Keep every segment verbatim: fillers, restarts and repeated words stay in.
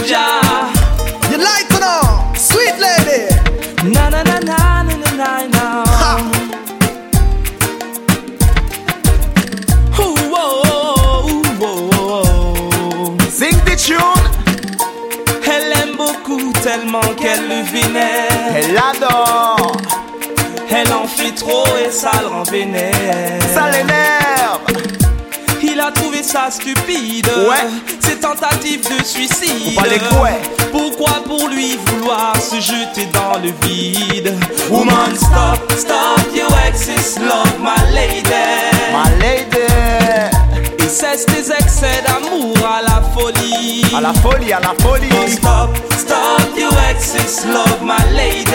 Jah. You like to know, sweet lady. Na na na na na na na na. Ha. Ooh, oh, oh, oh, oh. Sing the tune. Elle aime beaucoup tellement qu'elle le vénère. Elle l'adore. Elle en fait trop et ça le rend vénère. Ça l'énerve. Il a trouvé ça stupide. Ouais. Ses tentatives de suicide. On va les couer. Pourquoi pour lui vouloir se jeter dans le vide? Woman, stop, stop your exes, love my lady. My lady. Et cesse tes excès d'amour à la folie. À la folie, à la folie. Oh, stop, stop your exes, love my lady.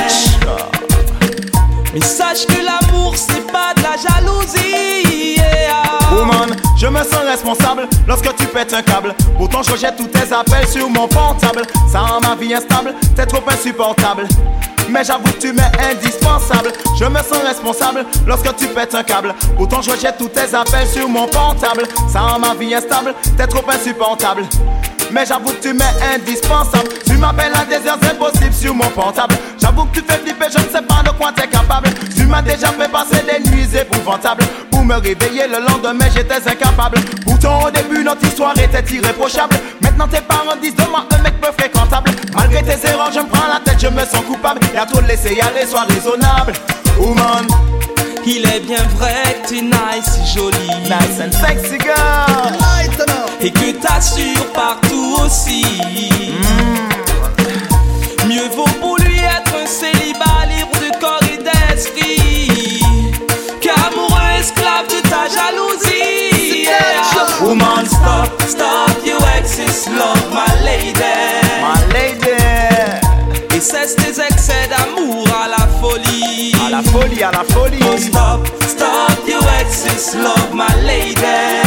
Mais sache que l'amour c'est pas de la jalousie. Yeah. Woman, je me sens responsable lorsque tu pètes un câble. Pourtant je rejette tous tes appels sur mon portable. Ça rend ma vie instable, t'es trop insupportable. Mais j'avoue que tu m'es indispensable. Je me sens responsable lorsque tu pètes un câble. Pourtant je rejette tous tes appels sur mon portable. Ça rend ma vie instable, t'es trop insupportable. Mais j'avoue que tu m'es indispensable. Tu m'appelles à des heures impossibles sur mon portable. J'avoue que tu fais flipper, je ne sais pas de quoi t'es capable. Tu m'as déjà fait passer des nuits épouvantables. Pour me réveiller le lendemain j'étais incapable. Pourtant au début notre histoire était irréprochable. Maintenant tes parents disent de moi un mec peu fréquentable. Malgré tes erreurs je me prends la tête, je me sens coupable. Y'a trop de laisser y aller, sois raisonnable. Woman, il est bien vrai que t'es nice, jolie, nice and sexy girl. Et que t'assures partout aussi. mm. Mieux vaut pour lui être un célibat libre de corps et d'esprit qu'amoureux esclave de ta jalousie. Yeah. Woman, stop, stop your exes, love my lady. My lady. Et cesse tes excès d'amour à la folie. À la folie, à la folie. Oh, stop, stop your exes, love my lady.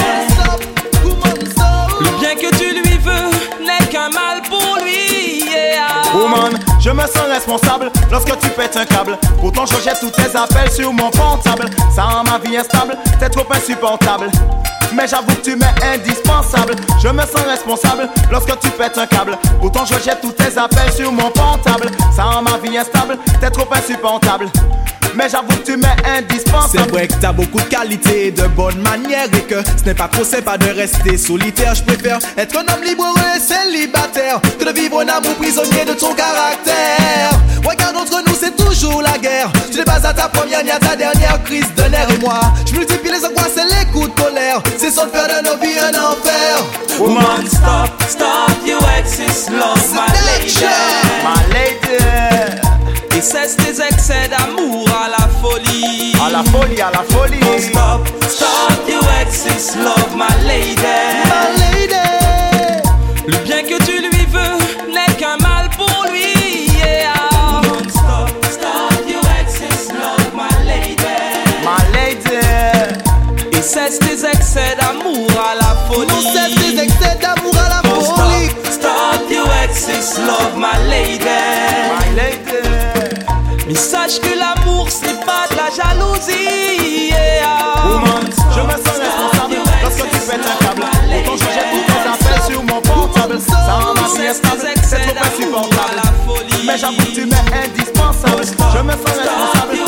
Le bien que tu lui veux n'est qu'un mal pour lui. Yeah. Woman, je me sens responsable lorsque tu pètes un câble. Pourtant je rejette tous tes appels sur mon portable. Ça rend ma vie instable, t'es trop insupportable. Mais j'avoue que tu m'es indispensable. Je me sens responsable lorsque tu pètes un câble. Pourtant je rejette tous tes appels sur mon portable. Ça rend ma vie instable, t'es trop insupportable. Mais j'avoue que tu m'es indispensable. C'est vrai que t'as beaucoup de qualités et de bonnes manières. Et que ce n'est pas trop sympa de rester solitaire. Je préfère être un homme libre et célibataire que de vivre un amour prisonnier de ton caractère. Regarde, entre nous c'est toujours la guerre. Tu n'es pas à ta première ni à ta dernière crise de nerfs. Et moi, je multiplie les angoisses et les coups de colère. C'est sans faire de nos vies un enfer. Woman, stop, stop your exes, love my lady. My lady. Et cesse tes excès d'amour à la folie. À la folie, à la folie. Oh, stop, stop your exes, love my lady. My lady. Le bien que tu lui veux n'est qu'un mal pour lui. Yeah. Woman, stop, stop your exes, love my lady. My lady. Et cesse tes excès d'amour à la folie. Non, cesse tes excès d'amour à la Oh, folie. stop, stop your exes, love my lady. My lady. Mais sache que l'amour c'est pas de la jalousie. Yeah. Woman, je me sens responsable lorsque tu pètes un câble. Pourtant je jette tous tes appels sur mon portable. Ça rend ma vie instable, c'est trop insupportable. Mais j'avoue que tu m'es indispensable. Je me sens responsable